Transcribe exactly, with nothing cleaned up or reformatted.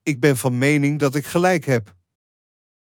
Ik ben van mening dat ik gelijk heb.